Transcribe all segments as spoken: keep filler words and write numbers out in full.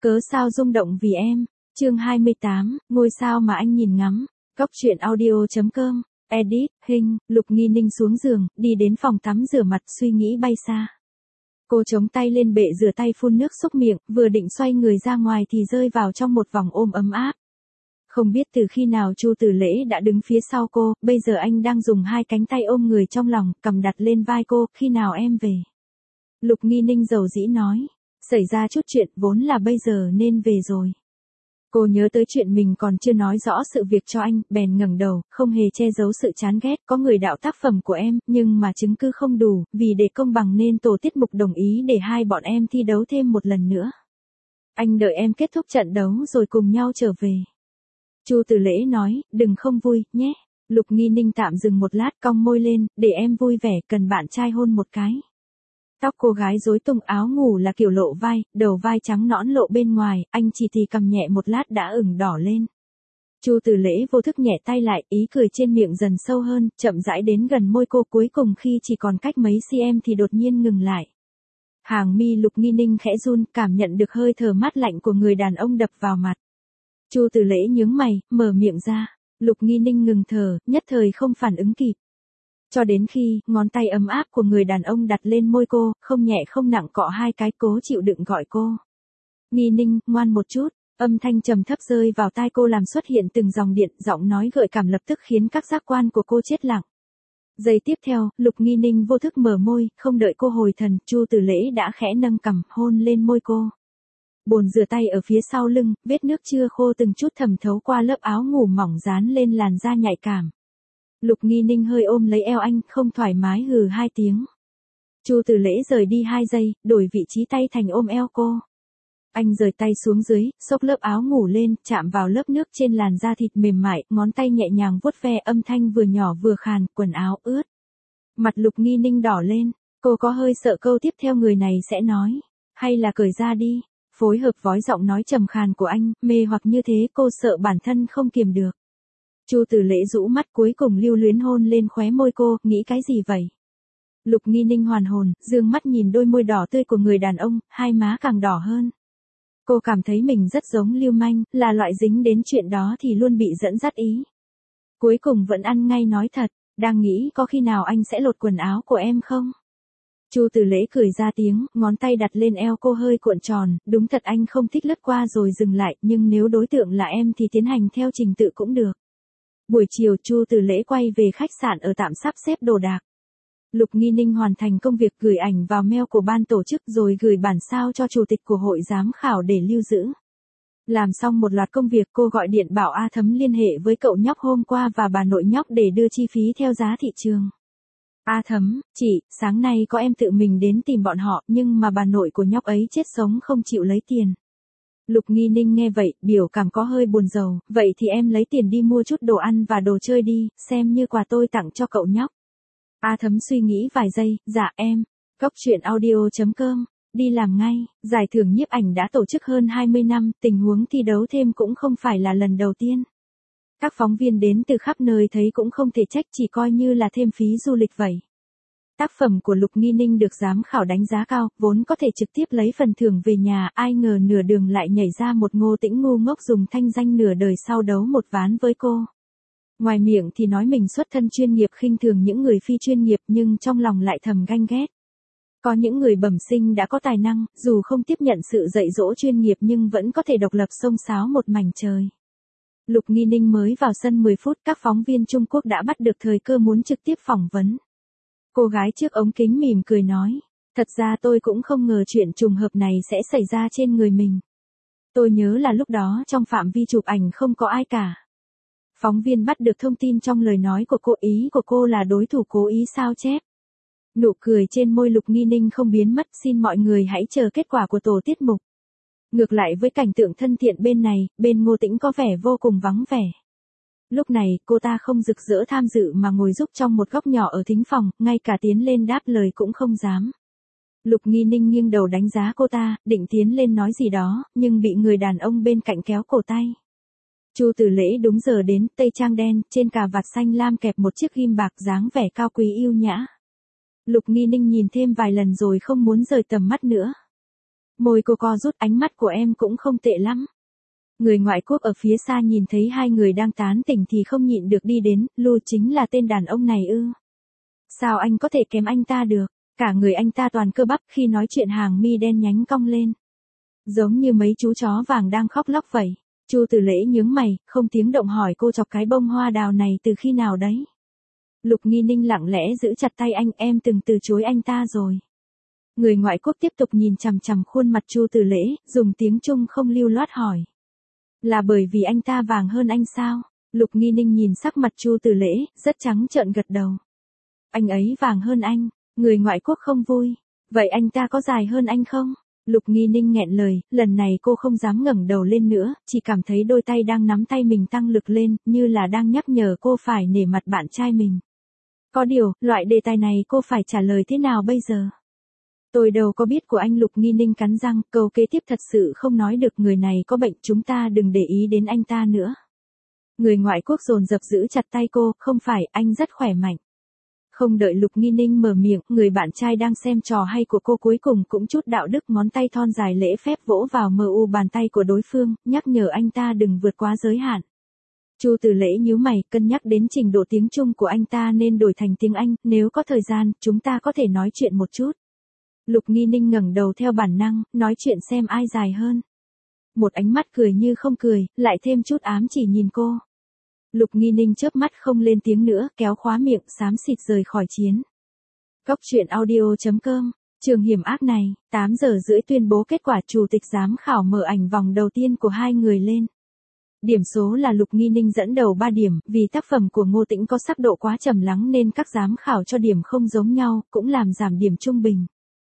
Cớ sao rung động vì em. Chương hai mươi tám, ngôi sao mà anh nhìn ngắm. Góc truyện audio chấm com. Edit, hình, Lục Nghi Ninh xuống giường, đi đến phòng tắm rửa mặt, suy nghĩ bay xa. Cô chống tay lên bệ rửa tay phun nước xúc miệng, vừa định xoay người ra ngoài thì rơi vào trong một vòng ôm ấm áp. Không biết từ khi nào Chu Tử Lễ đã đứng phía sau cô, bây giờ anh đang dùng hai cánh tay ôm người trong lòng, cầm đặt lên vai cô, khi nào em về. Lục Nghi Ninh dầu dĩ nói, xảy ra chút chuyện vốn là bây giờ nên về rồi. Cô nhớ tới chuyện mình còn chưa nói rõ sự việc cho anh, bèn ngẩng đầu, không hề che giấu sự chán ghét, có người đạo tác phẩm của em, nhưng mà chứng cứ không đủ, vì để công bằng nên tổ tiết mục đồng ý để hai bọn em thi đấu thêm một lần nữa. Anh đợi em kết thúc trận đấu rồi cùng nhau trở về. Chu Tử Lễ nói, đừng không vui, nhé. Lục Nghi Ninh tạm dừng một lát, cong môi lên, để em vui vẻ, cần bạn trai hôn một cái. Tóc cô gái rối tung, áo ngủ là kiểu lộ vai, đầu vai trắng nõn lộ bên ngoài, anh chỉ thì cầm nhẹ một lát đã ửng đỏ lên. Chu Tử Lễ vô thức nhẹ tay lại, ý cười trên miệng dần sâu hơn, chậm rãi đến gần môi cô, cuối cùng khi chỉ còn cách mấy cm thì đột nhiên ngừng lại. Hàng mi Lục Nghi Ninh khẽ run, cảm nhận được hơi thở mát lạnh của người đàn ông đập vào mặt. Chu Tử Lễ nhướng mày, mở miệng ra. Lục Nghi Ninh ngừng thở, nhất thời không phản ứng kịp. Cho đến khi, ngón tay ấm áp của người đàn ông đặt lên môi cô, không nhẹ không nặng cọ hai cái, cố chịu đựng gọi cô. Nghi Ninh, ngoan một chút, âm thanh trầm thấp rơi vào tai cô làm xuất hiện từng dòng điện, giọng nói gợi cảm lập tức khiến các giác quan của cô chết lặng. Giây tiếp theo, Lục Nghi Ninh vô thức mở môi, không đợi cô hồi thần, Chu Tử Lễ đã khẽ nâng cằm, hôn lên môi cô. Bồn rửa tay ở phía sau lưng, vết nước chưa khô từng chút thẩm thấu qua lớp áo ngủ mỏng dán lên làn da nhạy cảm. Lục Nghi Ninh hơi ôm lấy eo anh, không thoải mái hừ hai tiếng. Chu Tử Lễ rời đi hai giây, đổi vị trí tay thành ôm eo cô. Anh rời tay xuống dưới, xốc lớp áo ngủ lên, chạm vào lớp nước trên làn da thịt mềm mại, ngón tay nhẹ nhàng vuốt ve, âm thanh vừa nhỏ vừa khàn, quần áo ướt. Mặt Lục Nghi Ninh đỏ lên, cô có hơi sợ câu tiếp theo người này sẽ nói, hay là cởi ra đi. Phối hợp vói giọng nói trầm khàn của anh, mê hoặc như thế cô sợ bản thân không kiềm được. Chu Tử Lễ rũ mắt cuối cùng lưu luyến hôn lên khóe môi cô, nghĩ cái gì vậy? Lục Nghi Ninh hoàn hồn, dương mắt nhìn đôi môi đỏ tươi của người đàn ông, hai má càng đỏ hơn. Cô cảm thấy mình rất giống lưu manh, là loại dính đến chuyện đó thì luôn bị dẫn dắt ý. Cuối cùng vẫn ăn ngay nói thật, đang nghĩ có khi nào anh sẽ lột quần áo của em không? Chu Tử Lễ cười ra tiếng, ngón tay đặt lên eo cô hơi cuộn tròn, đúng thật anh không thích lướt qua rồi dừng lại, nhưng nếu đối tượng là em thì tiến hành theo trình tự cũng được. Buổi chiều Chu Tử Lễ quay về khách sạn ở tạm sắp xếp đồ đạc. Lục Nghi Ninh hoàn thành công việc gửi ảnh vào mail của ban tổ chức rồi gửi bản sao cho chủ tịch của hội giám khảo để lưu giữ. Làm xong một loạt công việc cô gọi điện bảo A Thấm liên hệ với cậu nhóc hôm qua và bà nội nhóc để đưa chi phí theo giá thị trường. A Thấm, chị, sáng nay có em tự mình đến tìm bọn họ nhưng mà bà nội của nhóc ấy chết sống không chịu lấy tiền. Lục Nghi Ninh nghe vậy, biểu cảm có hơi buồn rầu, vậy thì em lấy tiền đi mua chút đồ ăn và đồ chơi đi, xem như quà tôi tặng cho cậu nhóc. A Thấm suy nghĩ vài giây, dạ em. Góc truyện audio chấm com, đi làm ngay, giải thưởng nhiếp ảnh đã tổ chức hơn hai mươi năm, tình huống thi đấu thêm cũng không phải là lần đầu tiên. Các phóng viên đến từ khắp nơi thấy cũng không thể trách, chỉ coi như là thêm phí du lịch vậy. Tác phẩm của Lục Nghi Ninh được giám khảo đánh giá cao, vốn có thể trực tiếp lấy phần thưởng về nhà, ai ngờ nửa đường lại nhảy ra một Ngô Tĩnh ngu ngốc dùng thanh danh nửa đời sau đấu một ván với cô. Ngoài miệng thì nói mình xuất thân chuyên nghiệp khinh thường những người phi chuyên nghiệp nhưng trong lòng lại thầm ganh ghét. Có những người bẩm sinh đã có tài năng, dù không tiếp nhận sự dạy dỗ chuyên nghiệp nhưng vẫn có thể độc lập xông xáo một mảnh trời. Lục Nghi Ninh mới vào sân mười phút, các phóng viên Trung Quốc đã bắt được thời cơ muốn trực tiếp phỏng vấn. Cô gái trước ống kính mỉm cười nói, thật ra tôi cũng không ngờ chuyện trùng hợp này sẽ xảy ra trên người mình. Tôi nhớ là lúc đó trong phạm vi chụp ảnh không có ai cả. Phóng viên bắt được thông tin trong lời nói của cô, ý của cô là đối thủ cố ý sao chép. Nụ cười trên môi Lục Nghi Ninh không biến mất, xin mọi người hãy chờ kết quả của tổ tiết mục. Ngược lại với cảnh tượng thân thiện bên này, bên Ngô Tĩnh có vẻ vô cùng vắng vẻ. Lúc này, cô ta không rực rỡ tham dự mà ngồi rúc trong một góc nhỏ ở thính phòng, ngay cả tiến lên đáp lời cũng không dám. Lục Nghi Ninh nghiêng đầu đánh giá cô ta, định tiến lên nói gì đó, nhưng bị người đàn ông bên cạnh kéo cổ tay. Chu Tử Lễ đúng giờ đến, tây trang đen, trên cà vạt xanh lam kẹp một chiếc ghim bạc, dáng vẻ cao quý yêu nhã. Lục Nghi Ninh nhìn thêm vài lần rồi không muốn rời tầm mắt nữa. Môi cô co rút, ánh mắt của em cũng không tệ lắm. Người ngoại quốc ở phía xa nhìn thấy hai người đang tán tỉnh thì không nhịn được đi đến, Lu chính là tên đàn ông này ư. Sao anh có thể kém anh ta được, cả người anh ta toàn cơ bắp, khi nói chuyện hàng mi đen nhánh cong lên. Giống như mấy chú chó vàng đang khóc lóc vậy. Chu Tử Lễ nhướng mày, không tiếng động hỏi cô chọc cái bông hoa đào này từ khi nào đấy. Lục Nghi Ninh lặng lẽ giữ chặt tay anh, em từng từ chối anh ta rồi. Người ngoại quốc tiếp tục nhìn chằm chằm khuôn mặt Chu Tử Lễ, dùng tiếng Trung không lưu loát hỏi. Là bởi vì anh ta vàng hơn anh sao? Lục Nghi Ninh nhìn sắc mặt Chu Tử Lễ, rất trắng trợn gật đầu. Anh ấy vàng hơn anh. Người ngoại quốc không vui. Vậy anh ta có dài hơn anh không? Lục Nghi Ninh nghẹn lời, lần này cô không dám ngẩng đầu lên nữa, chỉ cảm thấy đôi tay đang nắm tay mình tăng lực lên, như là đang nhắc nhở cô phải nể mặt bạn trai mình. Có điều, loại đề tài này cô phải trả lời thế nào bây giờ? Tôi đâu có biết của anh. Lục Nghi Ninh cắn răng, câu kế tiếp thật sự không nói được, người này có bệnh, chúng ta đừng để ý đến anh ta nữa. Người ngoại quốc dồn dập giữ chặt tay cô, không phải, anh rất khỏe mạnh. Không đợi Lục Nghi Ninh mở miệng, người bạn trai đang xem trò hay của cô cuối cùng cũng chút đạo đức, ngón tay thon dài lễ phép vỗ vào mờ u bàn tay của đối phương, nhắc nhở anh ta đừng vượt quá giới hạn. Chu Tử Lễ nhíu mày, cân nhắc đến trình độ tiếng Trung của anh ta nên đổi thành tiếng Anh, nếu có thời gian, chúng ta có thể nói chuyện một chút. Lục Nghi Ninh ngẩng đầu theo bản năng, nói chuyện xem ai dài hơn. Một ánh mắt cười như không cười, lại thêm chút ám chỉ nhìn cô. Lục Nghi Ninh chớp mắt không lên tiếng nữa, kéo khóa miệng, xám xịt rời khỏi chiến. Góc truyện audio chấm com, trường hiểm ác này, tám giờ rưỡi tuyên bố kết quả, chủ tịch giám khảo mở ảnh vòng đầu tiên của hai người lên. Điểm số là Lục Nghi Ninh dẫn đầu ba điểm, vì tác phẩm của Ngô Tĩnh có sắc độ quá trầm lắng nên các giám khảo cho điểm không giống nhau, cũng làm giảm điểm trung bình.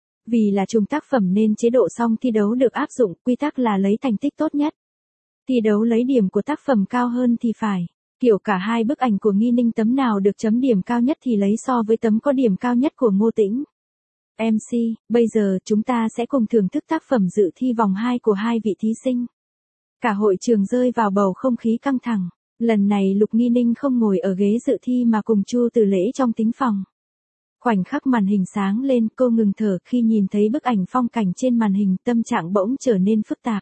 Vì là chung tác phẩm nên chế độ song thi đấu được áp dụng, quy tắc là lấy thành tích tốt nhất. Thi đấu lấy điểm của tác phẩm cao hơn thì phải. Kiểu cả hai bức ảnh của Nghi Ninh tấm nào được chấm điểm cao nhất thì lấy so với tấm có điểm cao nhất của Ngô Tĩnh. em xê, bây giờ chúng ta sẽ cùng thưởng thức tác phẩm dự thi vòng hai của hai vị thí sinh. Cả hội trường rơi vào bầu không khí căng thẳng. Lần này Lục Nghi Ninh không ngồi ở ghế dự thi mà cùng Chu Tử Lễ trong thính phòng. Khoảnh khắc màn hình sáng lên, cô ngừng thở khi nhìn thấy bức ảnh phong cảnh trên màn hình, tâm trạng bỗng trở nên phức tạp.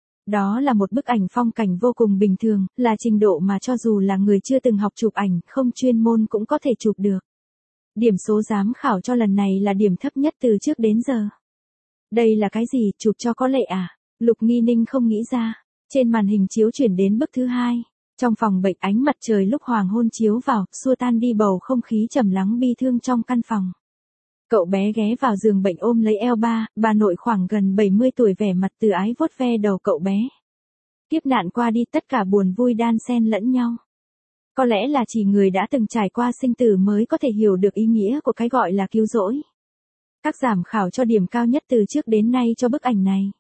Đó là một bức ảnh phong cảnh vô cùng bình thường, là trình độ mà cho dù là người chưa từng học chụp ảnh, không chuyên môn cũng có thể chụp được. Điểm số giám khảo cho lần này là điểm thấp nhất từ trước đến giờ. Đây là cái gì, chụp cho có lệ à? Lục Nghi Ninh không nghĩ ra. Trên màn hình chiếu chuyển đến bức thứ hai. Trong phòng bệnh, ánh mặt trời lúc hoàng hôn chiếu vào, xua tan đi bầu không khí trầm lắng bi thương trong căn phòng. Cậu bé ghé vào giường bệnh ôm lấy eo ba, bà nội khoảng gần bảy mươi tuổi vẻ mặt từ ái vuốt ve đầu cậu bé. Kiếp nạn qua đi, tất cả buồn vui đan xen lẫn nhau. Có lẽ là chỉ người đã từng trải qua sinh tử mới có thể hiểu được ý nghĩa của cái gọi là cứu rỗi. Các giám khảo cho điểm cao nhất từ trước đến nay cho bức ảnh này.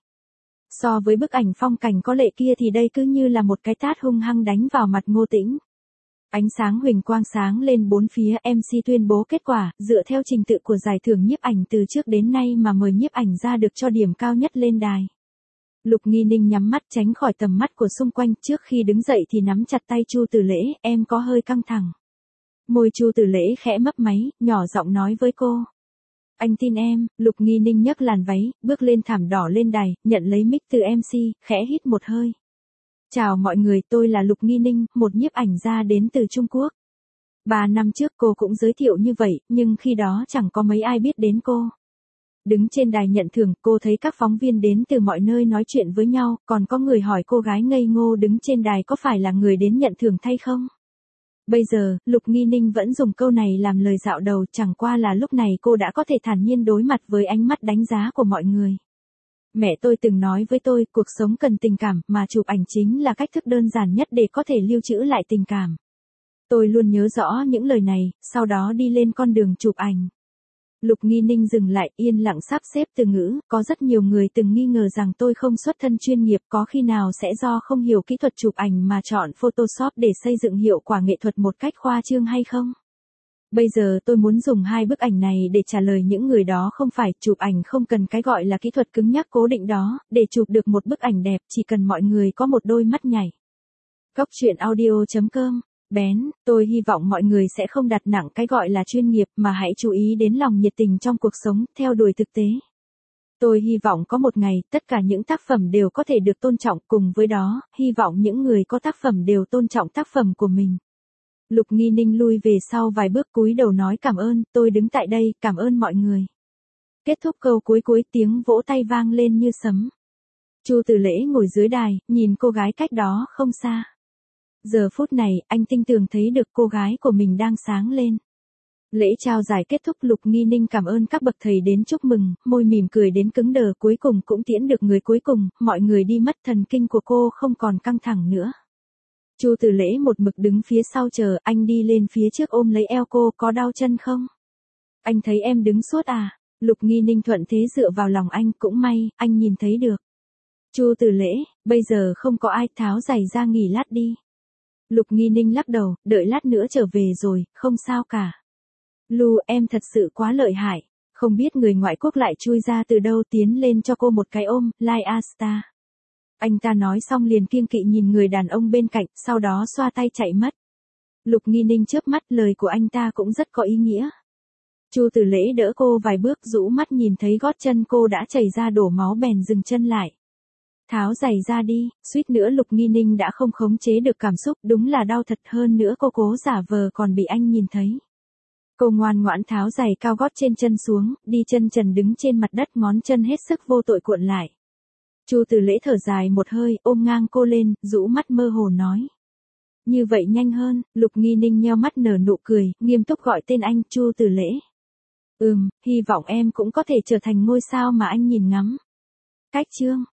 So với bức ảnh phong cảnh có lệ kia thì đây cứ như là một cái tát hung hăng đánh vào mặt Ngô Tĩnh. Ánh sáng huỳnh quang sáng lên bốn phía, em xê tuyên bố kết quả, dựa theo trình tự của giải thưởng nhiếp ảnh từ trước đến nay mà mời nhiếp ảnh ra được cho điểm cao nhất lên đài. Lục Nghi Ninh nhắm mắt tránh khỏi tầm mắt của xung quanh, trước khi đứng dậy thì nắm chặt tay Chu Tử Lễ, em có hơi căng thẳng. Môi Chu Tử Lễ khẽ mấp máy, nhỏ giọng nói với cô. Anh tin em. Lục Nghi Ninh nhấc làn váy, bước lên thảm đỏ lên đài, nhận lấy mic từ em xê, khẽ hít một hơi. Chào mọi người, tôi là Lục Nghi Ninh, một nhiếp ảnh gia đến từ Trung Quốc. Ba năm trước cô cũng giới thiệu như vậy, nhưng khi đó chẳng có mấy ai biết đến cô. Đứng trên đài nhận thưởng, cô thấy các phóng viên đến từ mọi nơi nói chuyện với nhau, còn có người hỏi cô gái ngây ngô đứng trên đài có phải là người đến nhận thưởng thay không? Bây giờ, Lục Nghi Ninh vẫn dùng câu này làm lời dạo đầu, chẳng qua là lúc này cô đã có thể thản nhiên đối mặt với ánh mắt đánh giá của mọi người. Mẹ tôi từng nói với tôi, cuộc sống cần tình cảm, mà chụp ảnh chính là cách thức đơn giản nhất để có thể lưu trữ lại tình cảm. Tôi luôn nhớ rõ những lời này, sau đó đi lên con đường chụp ảnh. Lục Nghi Ninh dừng lại, yên lặng sắp xếp từ ngữ, có rất nhiều người từng nghi ngờ rằng tôi không xuất thân chuyên nghiệp, có khi nào sẽ do không hiểu kỹ thuật chụp ảnh mà chọn Photoshop để xây dựng hiệu quả nghệ thuật một cách khoa trương hay không? Bây giờ tôi muốn dùng hai bức ảnh này để trả lời những người đó không phải, chụp ảnh không cần cái gọi là kỹ thuật cứng nhắc cố định đó, để chụp được một bức ảnh đẹp chỉ cần mọi người có một đôi mắt nhảy. Góc truyện audio chấm com. Bén, tôi hy vọng mọi người sẽ không đặt nặng cái gọi là chuyên nghiệp mà hãy chú ý đến lòng nhiệt tình trong cuộc sống, theo đuổi thực tế. Tôi hy vọng có một ngày, tất cả những tác phẩm đều có thể được tôn trọng, cùng với đó, hy vọng những người có tác phẩm đều tôn trọng tác phẩm của mình. Lục Nghi Ninh lui về sau vài bước cúi đầu nói cảm ơn, tôi đứng tại đây, cảm ơn mọi người. Kết thúc câu cuối cuối tiếng vỗ tay vang lên như sấm. Chu Tử Lễ ngồi dưới đài, nhìn cô gái cách đó không xa. Giờ phút này, anh tinh tường thấy được cô gái của mình đang sáng lên. Lễ trao giải kết thúc, Lục Nghi Ninh cảm ơn các bậc thầy đến chúc mừng, môi mỉm cười đến cứng đờ, cuối cùng cũng tiễn được người cuối cùng, mọi người đi mất, thần kinh của cô không còn căng thẳng nữa. Chu Tử Lễ một mực đứng phía sau chờ, anh đi lên phía trước ôm lấy eo cô, có đau chân không? Anh thấy em đứng suốt à? Lục Nghi Ninh thuận thế dựa vào lòng anh, cũng may, anh nhìn thấy được. Chu Tử Lễ, bây giờ không có ai, tháo giày ra nghỉ lát đi. Lục Nghi Ninh lắc đầu, đợi lát nữa trở về rồi, không sao cả. Lu, em thật sự quá lợi hại, không biết người ngoại quốc lại chui ra từ đâu tiến lên cho cô một cái ôm, like a star. Anh ta nói xong liền kiêng kỵ nhìn người đàn ông bên cạnh, sau đó xoa tay chạy mất. Lục Nghi Ninh chớp mắt, lời của anh ta cũng rất có ý nghĩa. Chu Tử Lễ đỡ cô vài bước, rũ mắt nhìn thấy gót chân cô đã chảy ra đổ máu bèn dừng chân lại. Tháo giày ra đi, suýt nữa Lục Nghi Ninh đã không khống chế được cảm xúc, đúng là đau thật, hơn nữa cô cố giả vờ còn bị anh nhìn thấy. Cô ngoan ngoãn tháo giày cao gót trên chân xuống, đi chân trần đứng trên mặt đất, ngón chân hết sức vô tội cuộn lại. Chu Tử Lễ thở dài một hơi, ôm ngang cô lên, rũ mắt mơ hồ nói. Như vậy nhanh hơn. Lục Nghi Ninh nheo mắt nở nụ cười, nghiêm túc gọi tên anh, Chu Tử Lễ. Ừm, hy vọng em cũng có thể trở thành ngôi sao mà anh nhìn ngắm. Cách chương